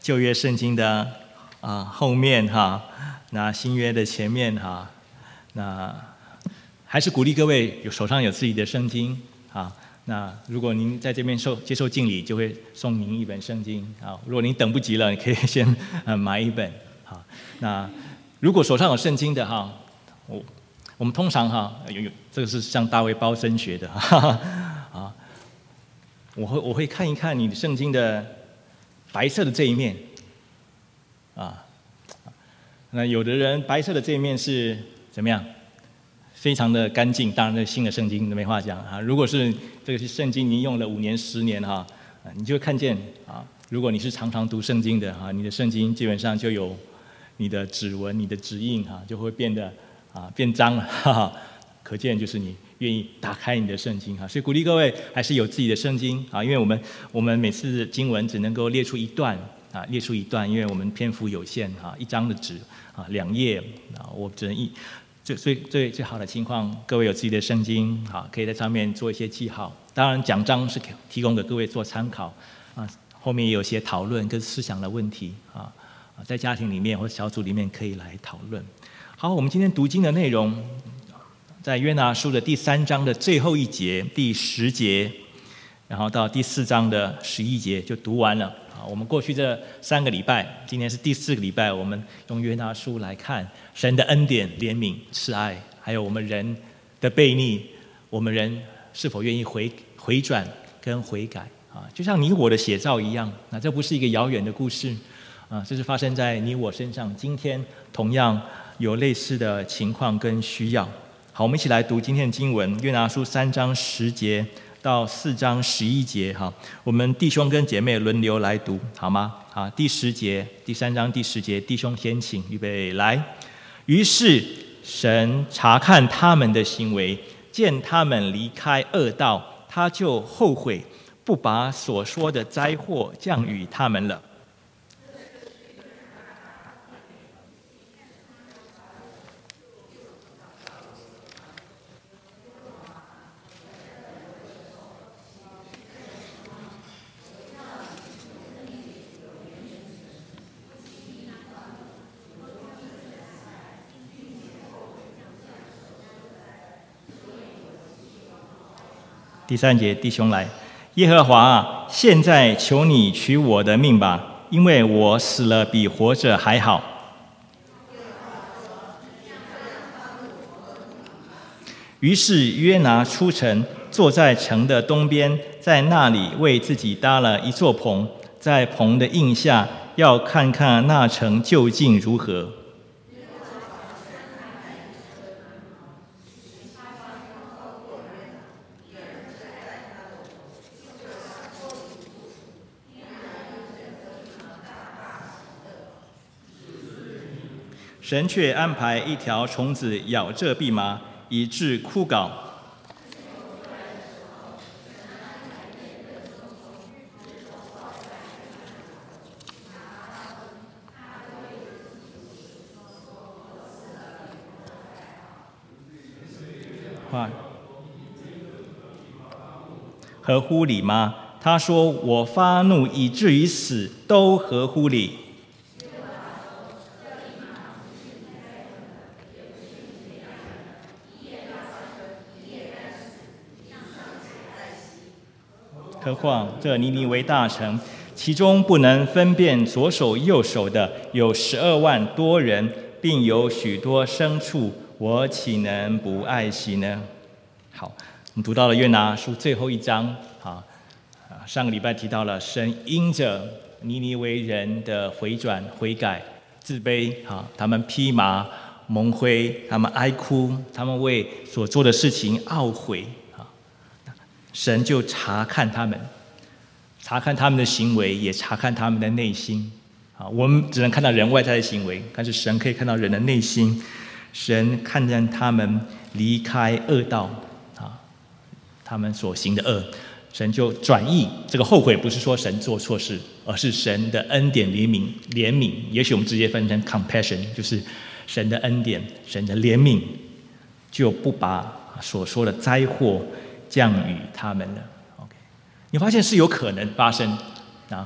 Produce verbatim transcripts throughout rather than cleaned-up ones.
旧约圣经的啊后面哈，那新约的前面哈，那还是鼓励各位有手上有自己的圣经啊。那如果您在这边受接受敬礼，就会送您一本圣经啊。如果您等不及了，你可以先呃买一本啊。那如果手上有圣经的哈，我我们通常哈有有这个是向大卫包真学的哈哈啊，我会我会看一看你的圣经的白色的这一面啊。那有的人白色的这一面是怎么样？非常的干净，当然这新的圣经没话讲啊。如果是这个是圣经，你用了五年、十年哈，你就会看见啊。如果你是常常读圣经的哈，你的圣经基本上就有你的指纹、你的指印哈，就会变得啊变脏了，哈哈。可见就是你愿意打开你的圣经哈。所以鼓励各位还是有自己的圣经啊，因为我们我们每次经文只能够列出一段啊，列出一段，因为我们篇幅有限啊，一张的纸啊，两页啊，我只能一。最最最最好的情况，各位有自己的圣经，好，可以在上面做一些记号。当然，奖章是提供给各位做参考啊。后面也有些讨论跟思想的问题啊，在家庭里面或小组里面可以来讨论。好，我们今天读经的内容，在约拿书的第三章的最后一节第十节，然后到第四章的十一节就读完了。我们过去这三个礼拜，今天是第四个礼拜，我们用约拿书来看神的恩典、怜悯、慈爱，还有我们人的悖逆，我们人是否愿意回回转跟悔改啊？就像你我的写照一样，那这不是一个遥远的故事啊，这是发生在你我身上，今天同样有类似的情况跟需要。好，我们一起来读今天的经文，约拿书三章十节到四章十一节，哈，我们弟兄跟姐妹轮流来读，好吗？好，第十节，第三章第十节，弟兄先请，预备来。于是神查看他们的行为，见他们离开恶道，他就后悔，不把所说的灾祸降与他们了。第三节，弟兄来，耶和华啊，现在求你取我的命吧，因为我死了比活着还好。于是约拿出城，坐在城的东边，在那里为自己搭了一座棚，在棚的荫下，要看看那城究竟如何。神却安排一条虫子咬这蓖麻，以致枯槁。合乎理吗？他说：“我发怒以至于死，都合乎理。”何况这尼尼微大城，其中不能分辨左手右手的有十二万多人，并有许多牲畜，我岂能不爱惜呢？好，我们读到了约拿书最后一章啊，上个礼拜提到了神因着尼尼微人的回转、悔改、自卑啊，他们披麻蒙灰，他们哀哭，他们为所做的事情懊悔。神就查看他们，查看他们的行为，也查看他们的内心。啊，我们只能看到人外在的行为，但是神可以看到人的内心。神看见他们离开恶道，啊，他们所行的恶，神就转意。这个后悔不是说神做错事，而是神的恩典怜悯，怜悯。也许我们直接分成 compassion， 就是神的恩典，神的怜悯，就不把所说的灾祸降与他们了。 OK， 你发现是有可能发生啊，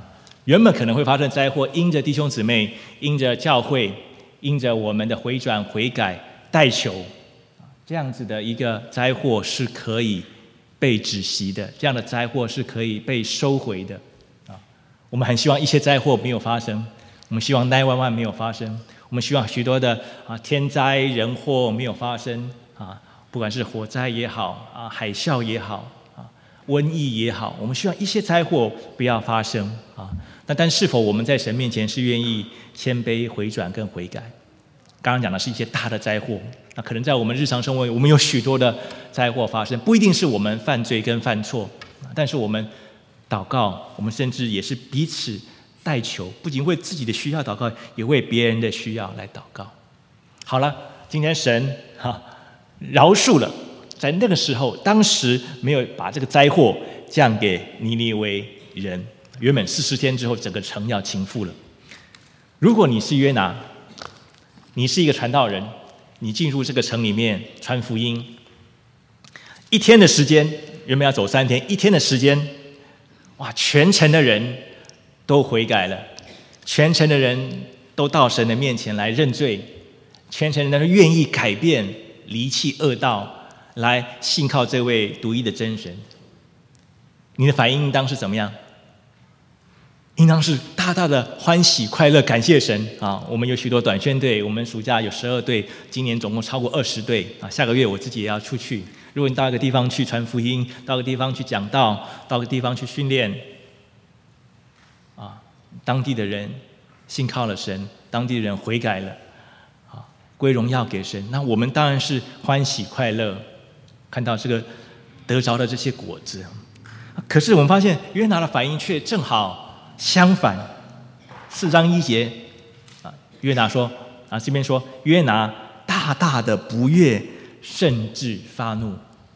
原本可能会发生灾祸，因着弟兄姊妹，因着教会，因着我们的回转悔改代求，这样子的一个灾祸是可以被止息的，这样的灾祸是可以被收回的啊。我们很希望一些灾祸没有发生，我们希望九一一没有发生，我们希望许多的啊天灾人祸没有发生啊，不管是火灾也好啊，海啸也好啊，瘟疫也好，我们希望一些灾祸不要发生啊。那但是否我们在神面前是愿意谦卑回转跟悔改？刚刚讲的是一些大的灾祸，那可能在我们日常生活，我们有许多的灾祸发生，不一定是我们犯罪跟犯错，但是我们祷告，我们甚至也是彼此代求，不仅为自己的需要祷告，也为别人的需要来祷告。好了，今天神哈饶恕了，在那个时候，当时没有把这个灾祸降给尼尼微人。原本四十天之后，整个城要倾覆了。如果你是约拿，你是一个传道人，你进入这个城里面传福音，一天的时间，原本要走三天，一天的时间，哇，全城的人都悔改了，全城的人都到神的面前来认罪，全城的人愿意改变，离弃恶道，来信靠这位独一的真神。你的反应应当是怎么样？应当是大大的欢喜快乐，感谢神啊！我们有许多短宣队，我们暑假有十二队，今年总共超过二十队啊！下个月我自己也要出去。如果你到一个地方去传福音，到个地方去讲道，到个地方去训练，啊，当地的人信靠了神，当地人悔改了，啊，归荣耀给神，那我们当然是欢喜快乐，看到这个得着的这些果子。可是我们发现约拿的反应却正好相反，四章一节啊，约拿说啊，这边说约拿大大的不悦，甚至发怒。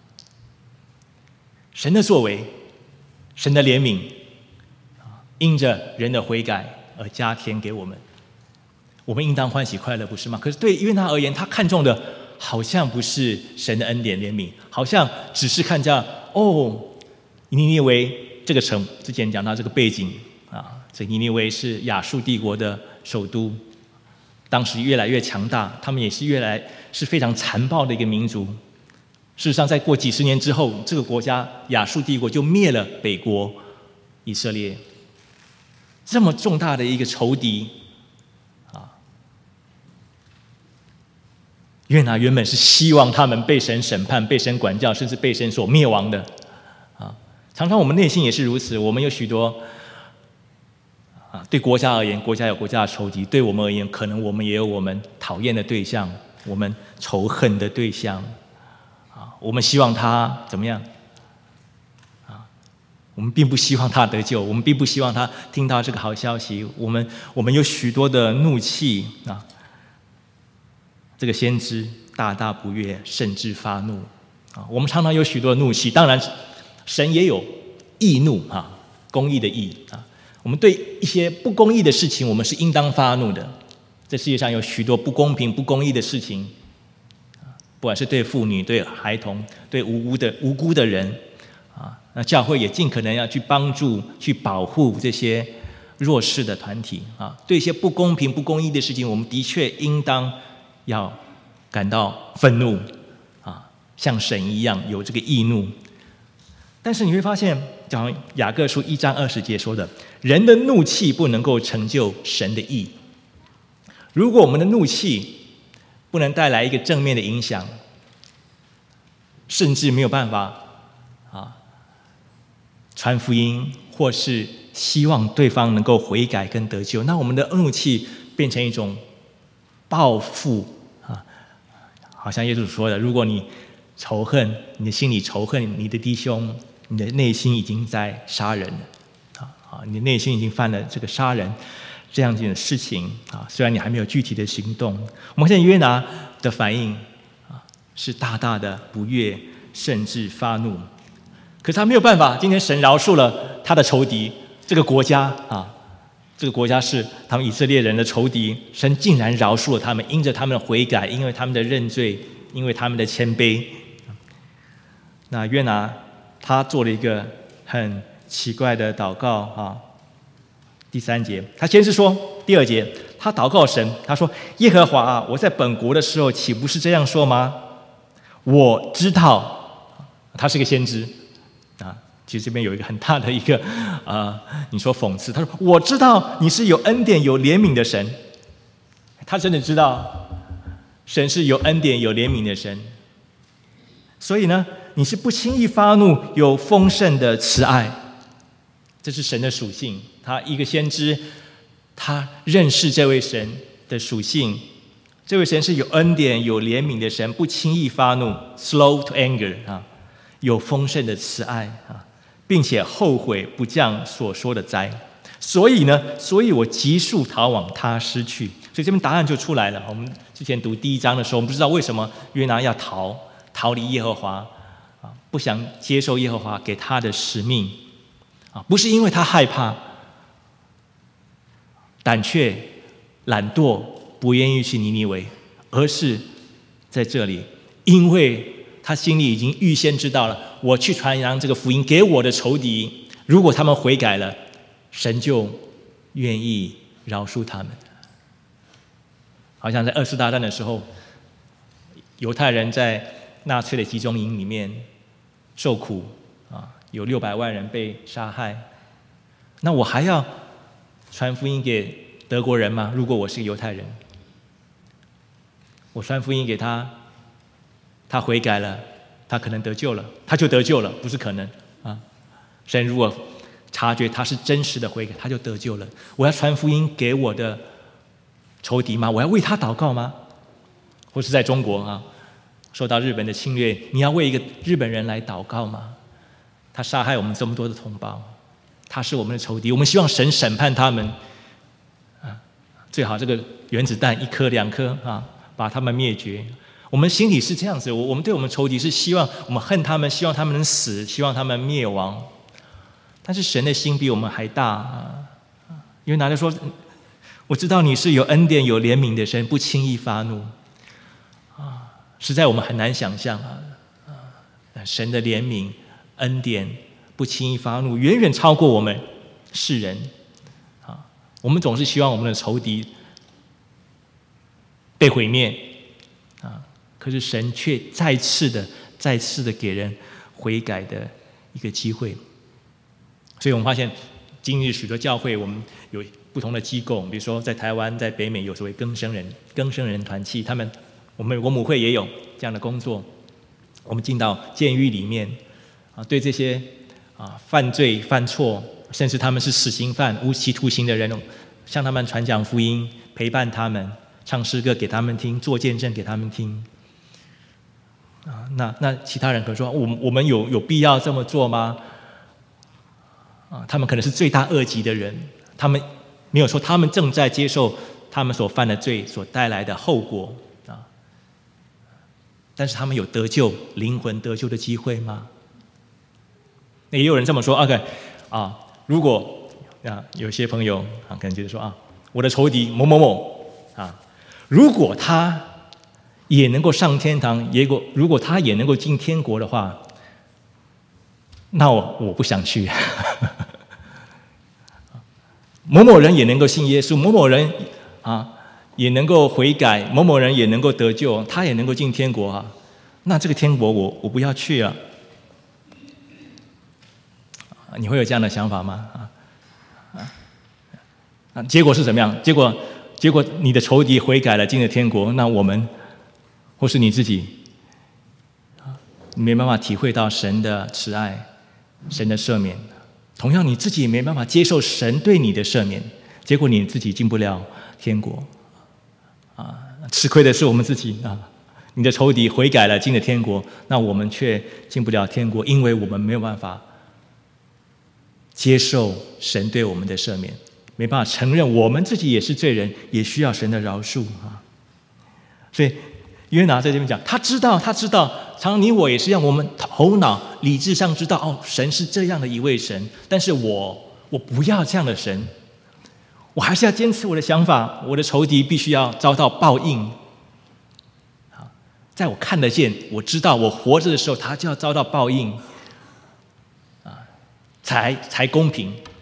神的作为，神的怜悯，因着人的悔改而加添给我们，我们应当欢喜快乐，不是吗？可是对约拿而言，他看重的好像不是神的恩典怜悯，好像只是看见哦，尼尼微这个城，之前讲到这个背景。啊，这尼尼微是亚述帝国的首都，当时越来越强大，他们也是越来是非常残暴的一个民族。事实上，在过几十年之后，这个国家亚述帝国就灭了北国以色列。这么重大的一个仇敌，啊，约拿原本是希望他们被神审判、被神管教，甚至被神所灭亡的。啊，常常我们内心也是如此，我们有许多。啊，对国家而言，国家有国家的仇敌；对我们而言，可能我们也有我们讨厌的对象，我们仇恨的对象。啊，我们希望他怎么样？啊，我们并不希望他得救，我们并不希望他听到这个好消息。我们我们有许多的怒气啊！这个先知大大不悦，甚至发怒。啊，我们常常有许多的怒气，当然，神也有义怒啊，公义的义啊。我们对一些不公义的事情，我们是应当发怒的。这世界上有许多不公平、不公义的事情，不管是对妇女、对孩童、对无辜的无辜的人，啊，那教会也尽可能要去帮助、去保护这些弱势的团体啊。对一些不公平、不公义的事情，我们的确应当要感到愤怒啊，像神一样有这个义怒。但是你会发现，讲雅各书一章二十节说的，人的怒气不能够成就神的义。如果我们的怒气不能带来一个正面的影响，甚至没有办法啊传福音，或是希望对方能够悔改跟得救，那我们的怒气变成一种报复啊，好像耶稣说的，如果你仇恨，你的心里仇恨你的弟兄，你的内心已经在杀人了，啊，你的内心已经犯了这个杀人这样子的事情啊。虽然你还没有具体的行动，我们现在约拿的反应啊是大大的不悦，甚至发怒。可是他没有办法，今天神饶恕了他的仇敌，这个国家啊，这个国家是他们以色列人的仇敌，神竟然饶恕了他们，因着他们的悔改，因为他们的认罪，因为他们的谦卑。那约拿他做了一个很奇怪的祷告啊， 第三节，他先是说，第二节，他祷告神，他说：“耶和华啊，我在本国的时候，岂不是这样说吗？我知道，他是个先知啊。其实这边有一个很大的一个啊、呃，你说讽刺，他说：我知道你是有恩典、有怜悯的神。他真的知道，神是有恩典、有怜悯的神。所以呢，你是不轻易发怒，有丰盛的慈爱，这是神的属性。”他一个先知，他认识这位神的属性。这位神是有恩典、有怜悯的神，不轻易发怒 ，slow to anger 啊，有丰盛的慈爱啊，并且后悔不降所说的灾。所以呢，所以我急速逃往他失去。所以这边答案就出来了。我们之前读第一章的时候，我们不知道为什么约拿要逃，逃离耶和华啊，不想接受耶和华给他的使命啊，不是因为他害怕。胆怯、懒惰，不愿意去尼尼微，而是在这里，因为他心里已经预先知道了，我去传扬这个福音给我的仇敌，如果他们悔改了，神就愿意饶恕他们。好像在二次大战的时候，犹太人在纳粹的集中营里面受苦啊，有六百万人被杀害，那我还要传福音给德国人吗？如果我是个犹太人，我传福音给他，他悔改了，他可能得救了，他就得救了，不是可能啊。神如果察觉他是真实的悔改，他就得救了。我要传福音给我的仇敌吗？我要为他祷告吗？或是在中国啊，受到日本的侵略，你要为一个日本人来祷告吗？他杀害我们这么多的同胞，他是我们的仇敌，我们希望神审判他们啊，最好这个原子弹一颗两颗啊，把他们灭绝。我们心里是这样子，我们对我们仇敌是希望我们恨他们，希望他们能死，希望他们灭亡。但是神的心比我们还大啊！因为拿着说，我知道你是有恩典、有怜悯的神，不轻易发怒啊！实在我们很难想象啊！啊，神的怜悯、恩典。不轻易发怒，远远超过我们世人啊！我们总是希望我们的仇敌被毁灭啊，可是神却再次的、再次的给人悔改的一个机会。所以我们发现，今日许多教会，我们有不同的机构，比如说在台湾、在北美有所谓更生人、更生人团契，他们我们国母会也有这样的工作。我们进到监狱里面啊，对这些啊，犯罪、犯错，甚至他们是死刑犯、无期徒刑的人，向他们传讲福音，陪伴他们，唱诗歌给他们听，做见证给他们听。啊，那那其他人可能说，我们我们有有必要这么做吗？啊，他们可能是罪大恶极的人，他们没有说他们正在接受他们所犯的罪所带来的后果啊，但是他们有得救、灵魂得救的机会吗？也有人这么说 ，OK， 啊，如果啊，有些朋友啊，可能觉得说啊，我的仇敌某某某啊，如果他也能够上天堂，也果如果他也能够进天国的话，那我我不想去。某某人也能够信耶稣，某某人啊也能够悔改，某某人也能够得救，他也能够进天国啊，那这个天国我我不要去啊。你会有这样的想法吗？啊啊啊！结果是怎么样？结果结果你的仇敌悔改了，进了天国，那我们或是你自己，你没办法体会到神的慈爱、神的赦免。同样，你自己也没办法接受神对你的赦免，结果你自己进不了天国。啊，吃亏的是我们自己啊！你的仇敌悔改了，进了天国，那我们却进不了天国，因为我们没有办法接受神对我们的赦免，没办法承认我们自己也是罪人，也需要神的饶恕啊！所以约拿在这边讲，他知道，他知道，常常你我也是一样，我们头脑理智上知道，哦，神是这样的一位神，但是我我不要这样的神，我还是要坚持我的想法，我的仇敌必须要遭到报应。好，在我看得见，我知道我活着的时候，他就要遭到报应。才才公平啊！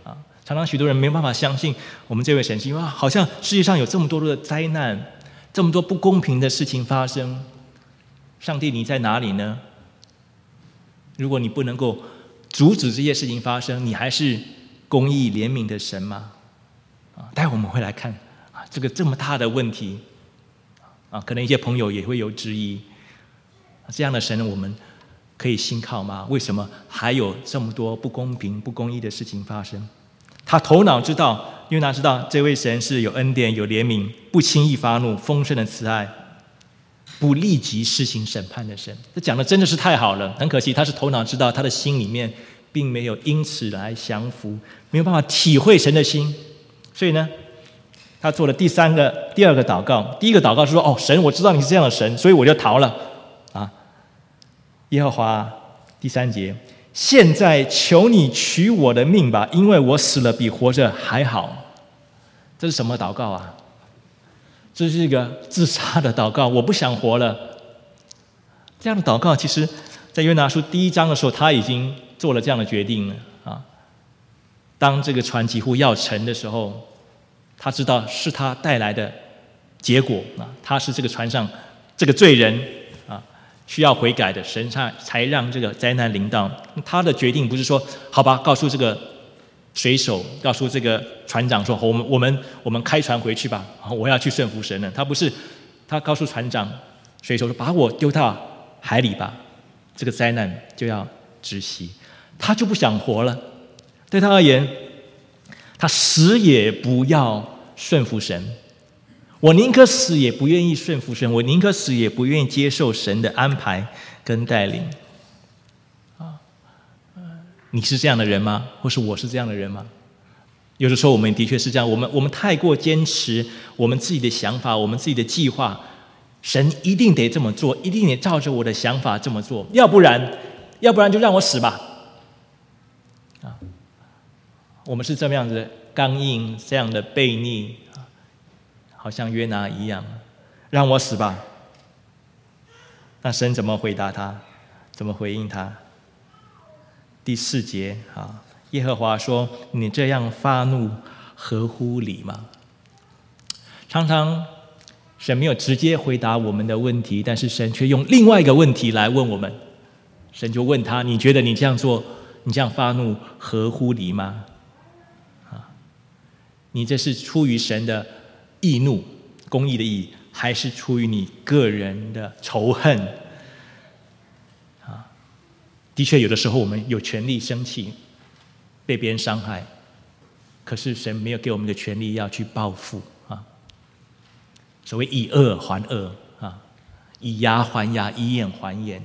常常许多人没有办法相信我们这位神是，因为好像世界上有这么多的灾难，这么多不公平的事情发生，上帝你在哪里呢？如果你不能够阻止这些事情发生，你还是公义怜悯的神吗？啊，待会我们会来看啊，这个这么大的问题啊，可能一些朋友也会有质疑，这样的神我们可以信靠吗？为什么还有这么多不公平、不公义的事情发生？他头脑知道，因为他知道这位神是有恩典、有怜悯，不轻易发怒，丰盛的慈爱，不立即施行审判的神。这讲的真的是太好了，很可惜他是头脑知道，他的心里面并没有因此来降服，没有办法体会神的心，所以呢，他做了第三个、第二个祷告。第一个祷告是说：“哦，神，我知道你是这样的神，所以我就逃了。”啊，耶和华第三节。现在求你取我的命吧，因为我死了比活着还好。这是什么祷告啊？这是一个自杀的祷告，我不想活了。这样的祷告，其实在约拿书第一章的时候，他已经做了这样的决定了啊。当这个船几乎要沉的时候，他知道是他带来的结果啊，他是这个船上这个罪人啊。需要悔改的，神才让这个灾难临到。他的决定不是说好吧，告诉这个水手，告诉这个船长说我们我们我们开船回去吧，我要去顺服神了。他不是，他告诉船长、水手说把我丢到海里吧，这个灾难就要止息。他就不想活了，对他而言，他死也不要顺服神。我宁可死也不愿意顺服神，我宁可死也不愿意接受神的安排跟带领。啊，你是这样的人吗？或是我是这样的人吗？有的时候我们的确是这样，我们我们太过坚持我们自己的想法，我们自己的计划，神一定得这么做，一定得照着我的想法这么做，要不然，要不然就让我死吧。啊，我们是这么样子刚硬，这样的悖逆。好像约拿一样，让我死吧。那神怎么回答他？怎么回应他？第四节啊，耶和华说：“你这样发怒，合乎理吗？”常常神没有直接回答我们的问题，但是神却用另外一个问题来问我们。神就问他：“你觉得你这样做，你这样发怒，合乎理吗？”啊，你这是出于神的义怒，公义的义，还是出于你个人的仇恨？啊，的确，有的时候我们有权利生气，被别人伤害，可是神没有给我们的权利要去报复啊。所谓以恶还恶啊，以牙还牙，以眼还眼。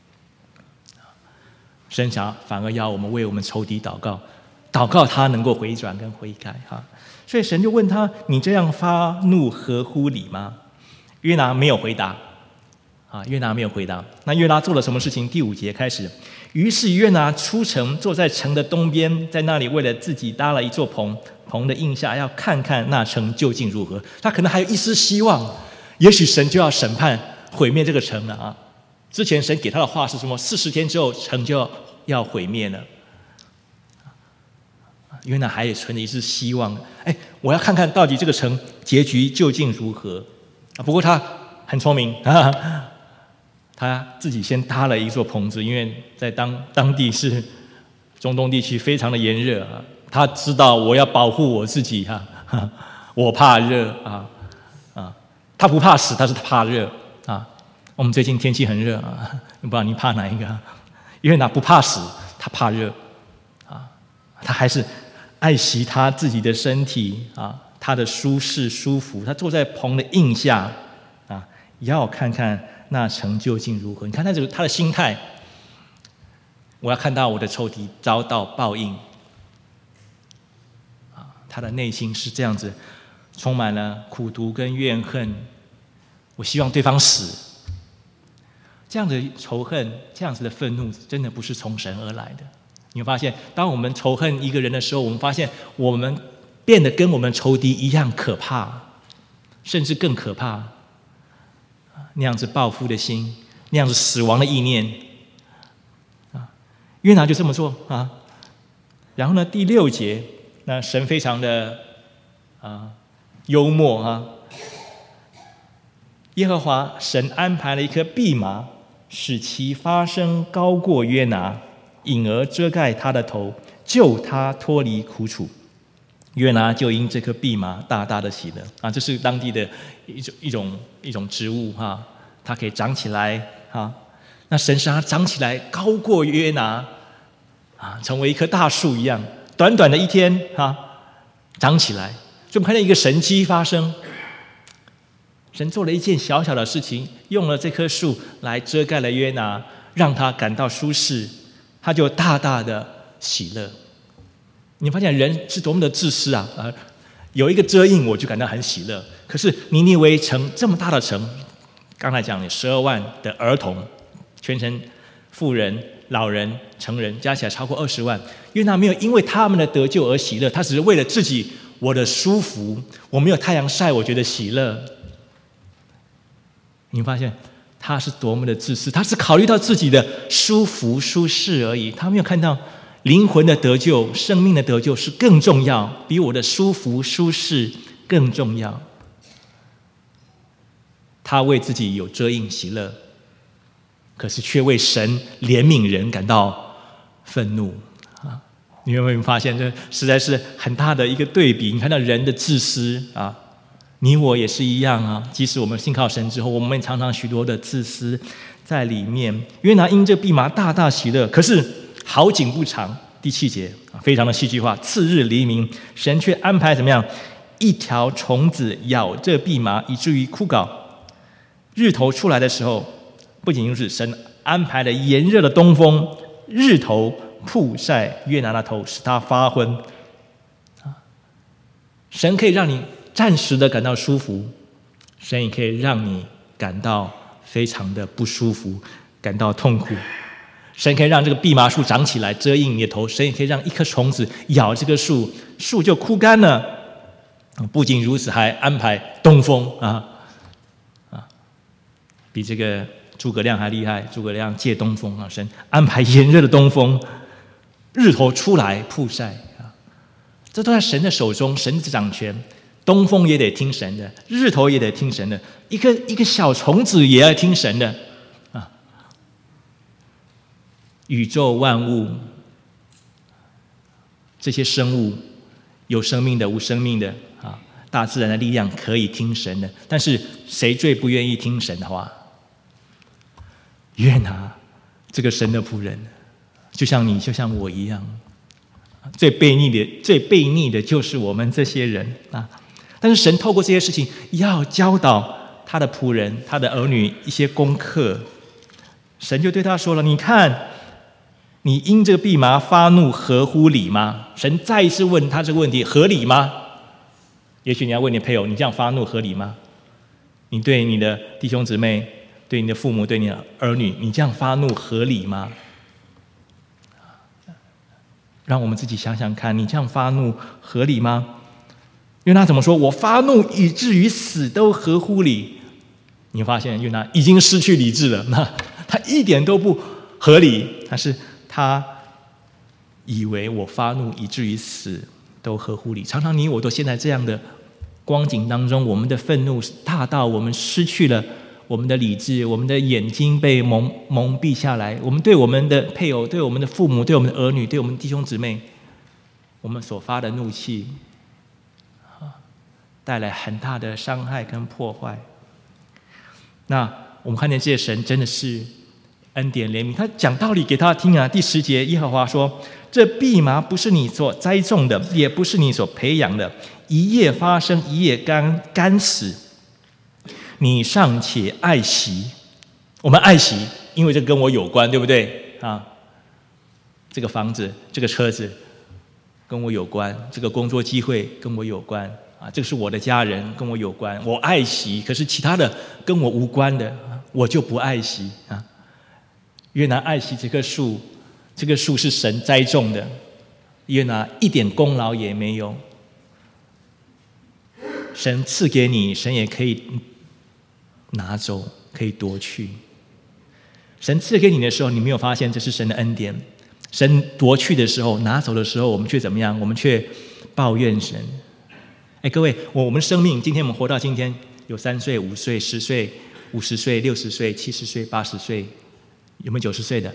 神想反而要我们为我们仇敌祷告，祷告他能够回转跟悔改哈。所以神就问他：“你这样发怒合乎理吗？”约拿没有回答，啊，约拿没有回答。那约拿做了什么事情？第五节开始，于是约拿出城，坐在城的东边，在那里为了自己搭了一座棚，棚的荫下，要看看那城究竟如何。他可能还有一丝希望，也许神就要审判毁灭这个城了啊！之前神给他的话是什么？四十天之后城就要要毁灭了。约拿还也存着一丝希望，哎，我要看看到底这个城结局究竟如何。不过他很聪明，他自己先搭了一座棚子，因为在当当地是中东地区非常的炎热啊。他知道我要保护我自己哈，我怕热啊啊，他不怕死，他是怕热啊。我们最近天气很热啊，不知道你怕哪一个？约拿不怕死，他怕热啊，他还是爱惜他自己的身体啊，他的舒适舒服，他坐在棚的荫下啊，要看看那城究竟如何。你看他这个他的心态，我要看到我的仇敌遭到报应啊，他的内心是这样子，充满了苦毒跟怨恨。我希望对方死，这样的仇恨，这样子的愤怒，真的不是从神而来的。你会发现，当我们仇恨一个人的时候，我们发现我们变得跟我们仇敌一样可怕，甚至更可怕。那样子报复的心，那样子死亡的意念，啊，约拿就这么做啊。然后呢，第六节， 那神非常的啊幽默啊，耶和华神安排了一棵蓖麻，使其发生高过约拿，引而遮盖他的头，救他脱离苦楚。约拿就因这棵蓖麻大大的喜乐啊，这是当地的一种一种一种植物哈、啊，它可以长起来哈、啊。那神使它长起来高过约拿啊，成为一棵大树一样，短短的一天哈、啊，长起来。所以我们看到一个神迹发生，神做了一件小小的事情，用了这棵树来遮盖了约拿，让他感到舒适，他就大大的喜乐。你发现人是多么的自私啊！啊，有一个遮荫我就感到很喜乐。可是尼尼微城这么大的城，刚才讲的十二万的儿童，全城妇人、老人、成人加起来超过二十万。约拿没有因为他们的得救而喜乐，他只是为了自己我的舒服，我没有太阳晒，我觉得喜乐。你发现他是多么的自私，他是考虑到自己的舒服舒适而已，他没有看到灵魂的得救、生命的得救是更重要，比我的舒服舒适更重要。他为自己有遮荫喜乐，可是却为神怜悯人感到愤怒啊！你有没有发现，这实在是很大的一个对比？你看到人的自私啊，你我也是一样啊。即使我们信靠神之后，我们常常许多的自私在里面。约拿因这蓖麻大大喜乐，可是好景不长，第七节非常的戏剧化。次日黎明，神却安排怎么样？一条虫子咬这蓖麻，以至于枯槁。日头出来的时候，不仅如此，神安排了炎热的东风，日头曝晒约拿的头，使他发昏。神可以让你暂时的感到舒服，神也可以让你感到非常的不舒服，感到痛苦。神可以让这个蓖麻树长起来遮荫你的头，神也可以让一颗虫子咬这个树，树就枯干了。不仅如此，还安排东风啊啊，比这个诸葛亮还厉害。诸葛亮借东风啊，神安排炎热的东风，日头出来曝晒啊，这都在神的手中，神的掌权。东风也得听神的，日头也得听神的，一个一个小虫子也要听神的。宇宙万物，这些生物，有生命的、无生命的啊，大自然的力量可以听神的。但是谁最不愿意听神的话？约拿这个神的仆人，就像你，就像我一样，最悖逆的、最悖逆的就是我们这些人啊。但是神透过这些事情，要教导他的仆人、他的儿女一些功课。神就对他说了：“你看。”你因这个蓖麻发怒，合乎理吗？神再一次问他这个问题：合理吗？也许你要问你配偶：你这样发怒合理吗？你对你的弟兄姊妹、对你的父母、对你的儿女，你这样发怒合理吗？让我们自己想想看，你这样发怒合理吗？约拿怎么说？我发怒以至于死都合乎理。你发现约拿已经失去理智了，那他一点都不合理，但是他以为我发怒以至于死都合乎理。常常你我都陷在这样的光景当中，我们的愤怒大到我们失去了我们的理智，我们的眼睛被蒙蒙蔽下来，我们对我们的配偶、对我们的父母、对我们的儿女、对我们的弟兄姊妹，我们所发的怒气带来很大的伤害跟破坏。那我们看见这些神真的是恩典怜悯，他讲道理给他听啊。第十节，耶和华说：“这蓖麻不是你所栽种的，也不是你所培养的，一夜发生，一夜干干死。你尚且爱惜。”我们爱惜，因为这跟我有关，对不对啊？这个房子、这个车子跟我有关，这个工作机会跟我有关啊，这个是我的家人跟我有关，我爱惜。可是其他的跟我无关的，我就不爱惜啊。约拿爱惜这棵树，这棵树是神栽种的，约拿一点功劳也没有。神赐给你，神也可以拿走，可以夺去。神赐给你的时候，你没有发现这是神的恩典；神夺去的时候、拿走的时候，我们却怎么样？我们却抱怨神。哎，各位，我我们生命，今天我们活到今天，有三岁、五岁、十岁、五十岁、六十岁、七十岁、八十岁，有没有九十岁的？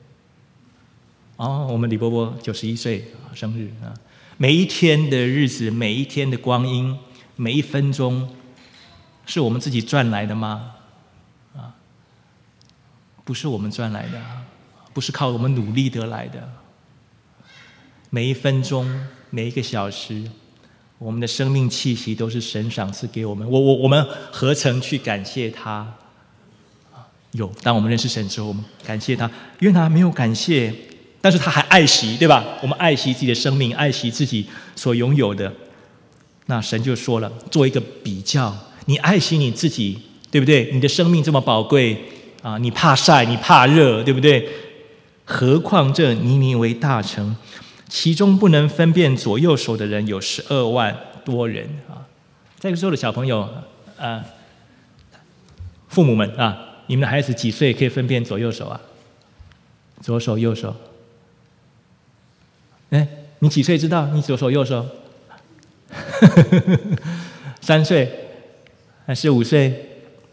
哦，我们李伯伯九十一岁生日啊！每一天的日子，每一天的光阴，每一分钟，是我们自己赚来的吗？啊，不是我们赚来的，不是靠我们努力得来的。每一分钟，每一个小时，我们的生命气息都是神赏赐给我们。我我我们何曾去感谢他？有，当我们认识神之后，我们感谢他。约拿没有感谢，但是他还爱惜，对吧？我们爱惜自己的生命，爱惜自己所拥有的。那神就说了，做一个比较，你爱惜你自己，对不对？你的生命这么宝贵啊，你怕晒，你怕热，对不对？何况这尼尼微大城，其中不能分辨左右手的人有十二万多人啊！这个时候的小朋友，啊，父母们啊，你们的孩子几岁可以分辨左右手啊？左手右手？哎，你几岁知道你左手右手？三岁还是五岁？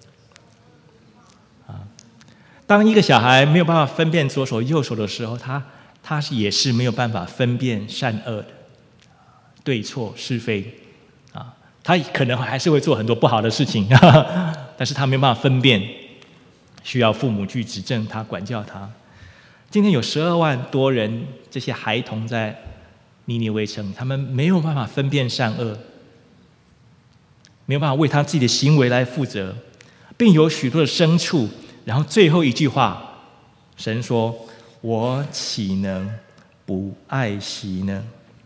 啊，当一个小孩没有办法分辨左手右手的时候，他他也是没有办法分辨善恶的，对错是非啊，他可能还是会做很多不好的事情，但是他没有办法分辨，需要父母去指正他、管教他。今天有十二万多人，这些孩童在尼尼微城，他们没有办法分辨善恶，没有办法为他自己的行为来负责，并有许多的牲畜。然后最后一句话，神说：“我岂能不爱惜呢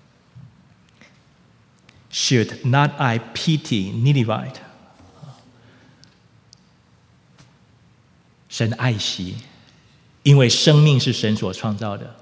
？Should not I pity Ninevite？” 神爱惜，因为生命是神所创造的。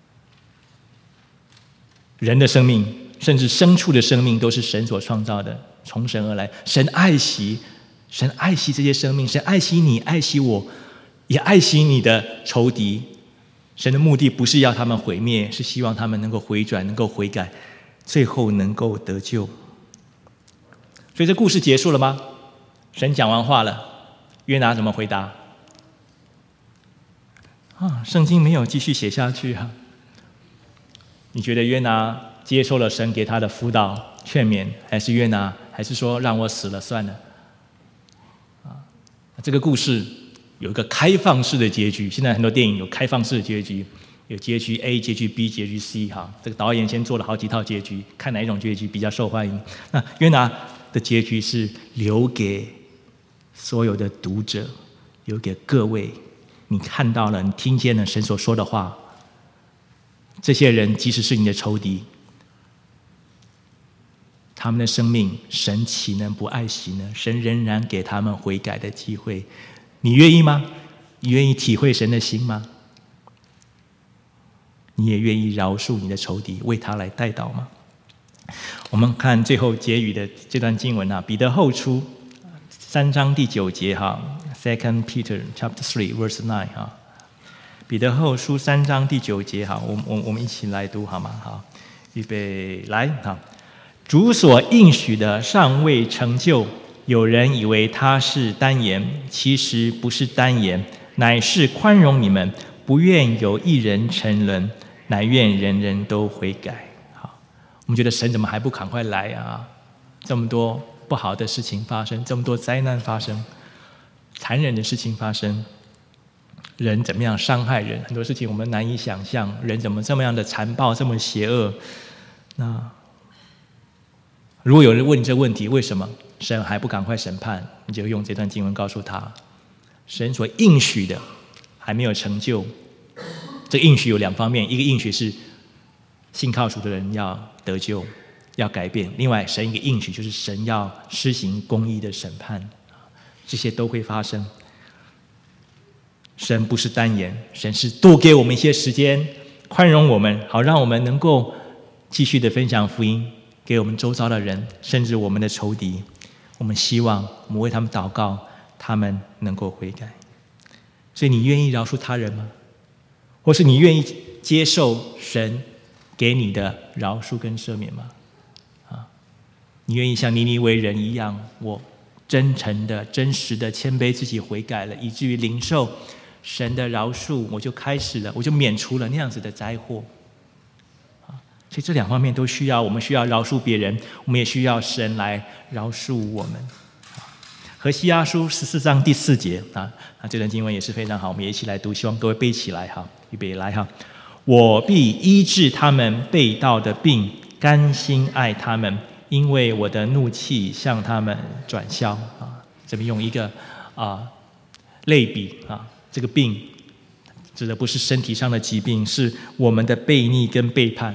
人的生命，甚至牲畜的生命，都是神所创造的，从神而来。神爱惜，神爱惜这些生命，神爱惜你，爱惜我，也爱惜你的仇敌。神的目的不是要他们毁灭，是希望他们能够回转，能够悔改，最后能够得救。所以这故事结束了吗？神讲完话了，约拿怎么回答？啊，圣经没有继续写下去啊。你觉得约拿接受了神给他的辅导劝勉，还是约拿还是说让我死了算了？啊，这个故事有一个开放式的结局。现在很多电影有开放式的结局，有结局 A、结局 B、结局 C 哈。这个导演先做了好几套结局，看哪一种结局比较受欢迎。那约拿的结局是留给所有的读者，留给各位，你看到了，你听见了神所说的话。这些人即使是你的仇敌，他们的生命，神岂能不爱惜呢？神仍然给他们悔改的机会。你愿意吗？你愿意体会神的心吗？你也愿意饶恕你的仇敌，为他来代祷吗？我们看最后结语的这段经文啊，彼得后书三章第九节哈 ，Second Peter Chapter Three Verse Nine 哈。彼得后书三章第九节，好，我我我们一起来读好吗？好，预备来，好。主所应许的尚未成就，有人以为他是单言，其实不是单言，乃是宽容你们，不愿有一人沉沦，乃愿人人都悔改。好，我们觉得神怎么还不赶快来啊？这么多不好的事情发生，这么多灾难发生，残忍的事情发生。人怎么样伤害人？很多事情我们难以想象，人怎么这么样的残暴，这么邪恶？那如果有人问你这个问题，为什么神还不赶快审判？你就用这段经文告诉他，神所应许的还没有成就。这个应许有两方面，一个应许是信靠主的人要得救，要改变；另外，神一个应许就是神要施行公义的审判，这些都会发生。神不是单言，神是多给我们一些时间，宽容我们，好让我们能够继续的分享福音给我们周遭的人，甚至我们的仇敌。我们希望我们为他们祷告，他们能够悔改。所以你愿意饶恕他人吗？或是你愿意接受神给你的饶恕跟赦免吗？ 你愿意像尼尼微人一样，我真诚的、真实的谦卑自己悔改了，以至于领受神的饶恕，我就开始了，我就免除了那样子的灾祸。所以这两方面都需要，我们需要饶恕别人，我们也需要神来饶恕我们。何西阿书十四章第四节啊，那这段经文也是非常好，我们也一起来读，希望各位背起来哈，预备来哈。我必医治他们背道的病，甘心爱他们，因为我的怒气向他们转消啊。这边用一个啊类比啊，这个病指的不是身体上的疾病，是我们的悖逆跟背叛。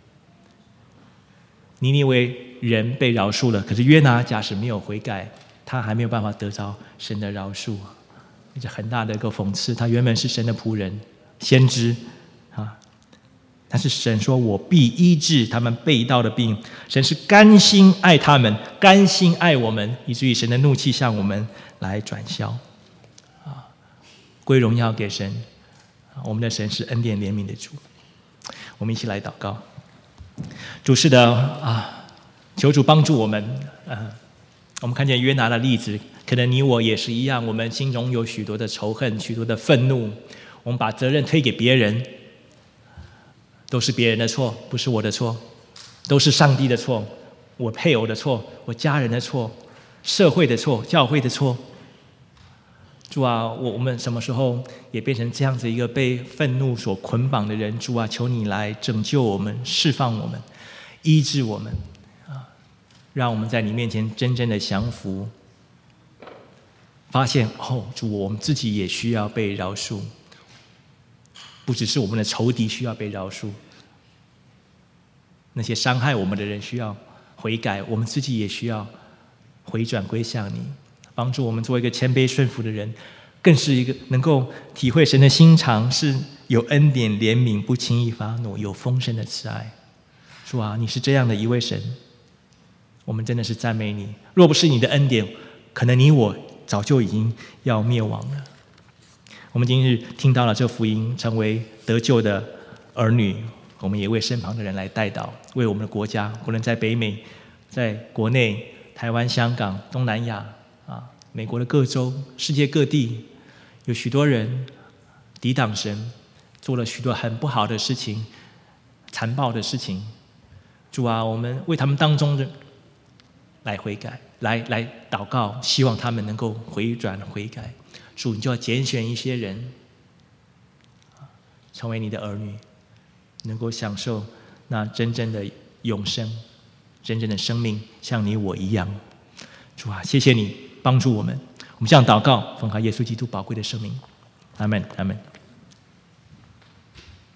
尼尼微人被饶恕了，可是约拿假使没有悔改，他还没有办法得着神的饶恕，这很大的一个讽刺。他原本是神的仆人、先知啊，但是神说：“我必医治他们背道的病。”神是甘心爱他们，甘心爱我们，以至于神的怒气向我们来转消。啊，归荣耀给神，我们的神是恩典怜悯的主。我们一起来祷告。主是的啊，求主帮助我们。呃，我们看见约拿的例子，可能你我也是一样，我们心中有许多的仇恨，许多的愤怒，我们把责任推给别人，都是别人的错，不是我的错，都是上帝的错，我配偶的错，我家人的错，社会的错，教会的错。主啊，我我们什么时候也变成这样子一个被愤怒所捆绑的人？主啊，求你来拯救我们，释放我们，医治我们啊，让我们在你面前真正的降服，发现哦，主，我们自己也需要被饶恕，不只是我们的仇敌需要被饶恕，那些伤害我们的人需要悔改，我们自己也需要回转归向你。帮助我们做一个谦卑顺服的人，更是一个能够体会神的心肠，是有恩典怜悯，不轻易发怒，有丰盛的慈爱。主啊，你是这样的一位神，我们真的是赞美你。若不是你的恩典，可能你我早就已经要灭亡了。我们今日听到了这福音，成为得救的儿女，我们也为身旁的人来代祷，为我们的国家，无论在北美、在国内、台湾、香港、东南亚啊，美国的各州，世界各地，有许多人抵挡神，做了许多很不好的事情，残暴的事情。主啊，我们为他们当中的来悔改，来来祷告，希望他们能够回转悔改。主，你就要拣选一些人，成为你的儿女，能够享受那真正的永生，真正的生命，像你我一样。主啊，谢谢你帮助我们，我们这样祷告，奉靠耶稣基督宝贵的生命，阿们，阿们。